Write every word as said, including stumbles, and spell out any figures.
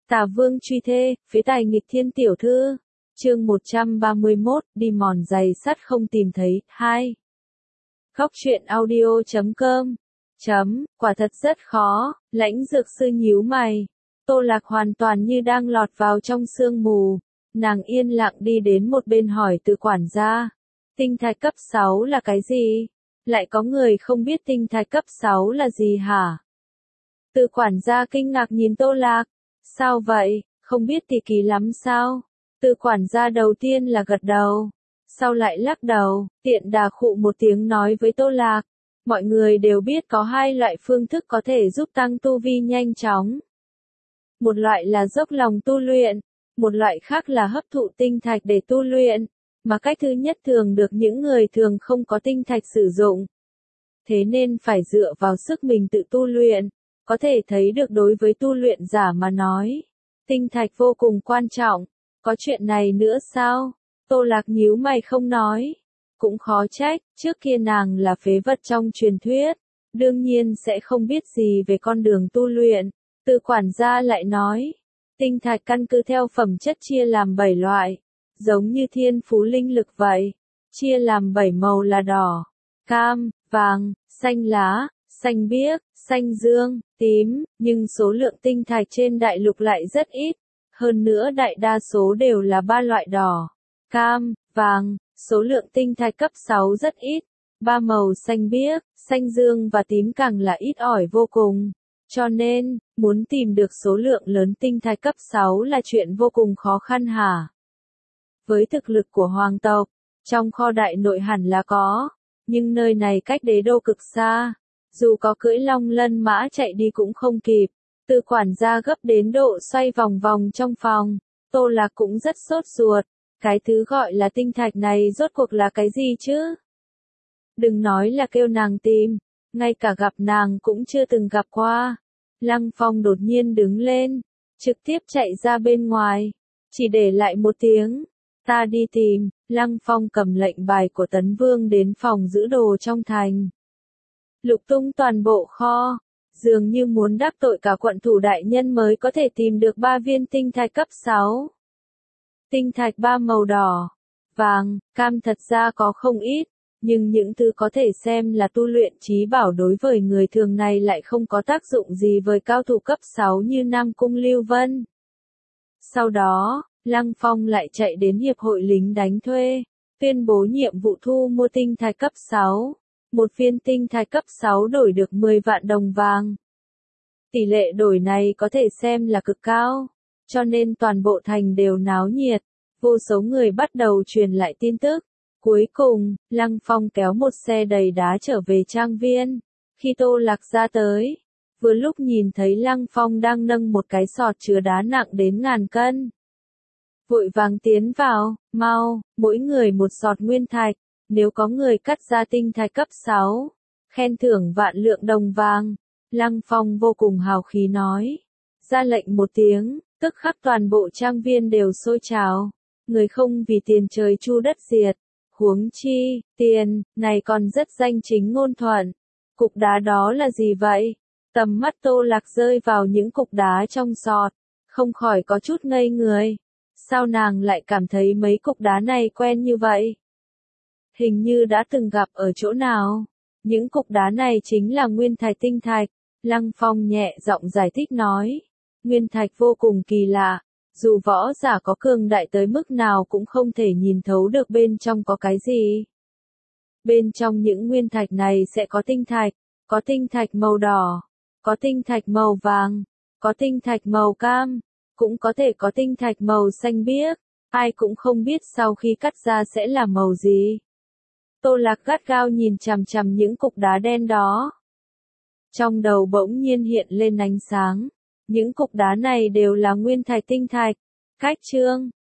Tà Vương truy thê, phế tài nghịch thiên tiểu thư. Chương một trăm ba mươi mốt, đi mòn giày sắt không tìm thấy. hai. Góc truyện audio chấm com. Chấm, quả thật rất khó, Lãnh Dược Sư nhíu mày. Tô Lạc hoàn toàn như đang lọt vào trong sương mù. Nàng yên lặng đi đến một bên hỏi từ quản gia. Tinh thạch cấp sáu là cái gì? Lại có người không biết tinh thạch cấp sáu là gì hả? Từ quản gia kinh ngạc nhìn Tô Lạc. Sao vậy, không biết thì kỳ lắm sao? Từ quản gia đầu tiên là gật đầu, sau lại lắc đầu, tiện đà khụ một tiếng nói với Tô Lạc. Mọi người đều biết có hai loại phương thức có thể giúp tăng tu vi nhanh chóng. Một loại là dốc lòng tu luyện, một loại khác là hấp thụ tinh thạch để tu luyện, mà cách thứ nhất thường được những người thường không có tinh thạch sử dụng. Thế nên phải dựa vào sức mình tự tu luyện, có thể thấy được đối với tu luyện giả mà nói, tinh thạch vô cùng quan trọng. Có chuyện này nữa sao? Tô Lạc nhíu mày không nói. Cũng khó trách, trước kia nàng là phế vật trong truyền thuyết, đương nhiên sẽ không biết gì về con đường tu luyện. Từ quản gia lại nói, tinh thạch căn cứ theo phẩm chất chia làm bảy loại, giống như thiên phú linh lực vậy, chia làm bảy màu là đỏ, cam, vàng, xanh lá, xanh biếc, xanh dương, tím, nhưng số lượng tinh thạch trên đại lục lại rất ít. Hơn nữa đại đa số đều là ba loại đỏ, cam, vàng, số lượng tinh thạch cấp sáu rất ít. Ba màu xanh biếc, xanh dương và tím càng là ít ỏi vô cùng. Cho nên, muốn tìm được số lượng lớn tinh thạch cấp sáu là chuyện vô cùng khó khăn hả? Với thực lực của hoàng tộc, trong kho đại nội hẳn là có, nhưng nơi này cách đế đô cực xa, dù có cưỡi long lân mã chạy đi cũng không kịp. Từ quản gia gấp đến độ xoay vòng vòng trong phòng, Tô Lạc cũng rất sốt ruột. Cái thứ gọi là tinh thạch này rốt cuộc là cái gì chứ? Đừng nói là kêu nàng tìm, ngay cả gặp nàng cũng chưa từng gặp qua. Lăng Phong đột nhiên đứng lên, trực tiếp chạy ra bên ngoài, chỉ để lại một tiếng, ta đi tìm. Lăng Phong cầm lệnh bài của Tấn Vương đến phòng giữ đồ trong thành. Lục tung toàn bộ kho. Dường như muốn đắc tội cả quận thủ đại nhân mới có thể tìm được ba viên tinh thạch cấp sáu. Tinh thạch ba màu đỏ, vàng, cam thật ra có không ít, nhưng những thứ có thể xem là tu luyện trí bảo đối với người thường này lại không có tác dụng gì với cao thủ cấp sáu như Nam Cung Lưu Vân. Sau đó, Lăng Phong lại chạy đến hiệp hội lính đánh thuê, tuyên bố nhiệm vụ thu mua tinh thạch cấp sáu. Một viên tinh thạch cấp sáu đổi được mười vạn đồng vàng. Tỷ lệ đổi này có thể xem là cực cao, cho nên toàn bộ thành đều náo nhiệt, vô số người bắt đầu truyền lại tin tức. Cuối cùng, Lăng Phong kéo một xe đầy đá trở về trang viên. Khi Tô Lạc ra tới, vừa lúc nhìn thấy Lăng Phong đang nâng một cái sọt chứa đá nặng đến ngàn cân. Vội vàng tiến vào, mau, mỗi người một sọt nguyên thạch. Nếu có người cắt ra tinh thạch cấp sáu, khen thưởng vạn lượng đồng vàng. Lăng Phong vô cùng hào khí nói. Ra lệnh một tiếng, tức khắc toàn bộ trang viên đều sôi trào. Người không vì tiền trời chu đất diệt. Huống chi, tiền, này còn rất danh chính ngôn thuận. Cục đá đó là gì vậy? Tầm mắt Tô Lạc rơi vào những cục đá trong sọt, không khỏi có chút ngây người. Sao nàng lại cảm thấy mấy cục đá này quen như vậy? Hình như đã từng gặp ở chỗ nào. Những cục đá này chính là nguyên thạch tinh thạch. Lăng Phong nhẹ giọng giải thích nói. Nguyên thạch vô cùng kỳ lạ. Dù võ giả có cường đại tới mức nào cũng không thể nhìn thấu được bên trong có cái gì. Bên trong những nguyên thạch này sẽ có tinh thạch. Có tinh thạch màu đỏ. Có tinh thạch màu vàng. Có tinh thạch màu cam. Cũng có thể có tinh thạch màu xanh biếc. Ai cũng không biết sau khi cắt ra sẽ là màu gì. Tô Lạc gắt gao nhìn chằm chằm những cục đá đen đó. Trong đầu bỗng nhiên hiện lên ánh sáng. Những cục đá này đều là nguyên thạch tinh thạch. Cách chương,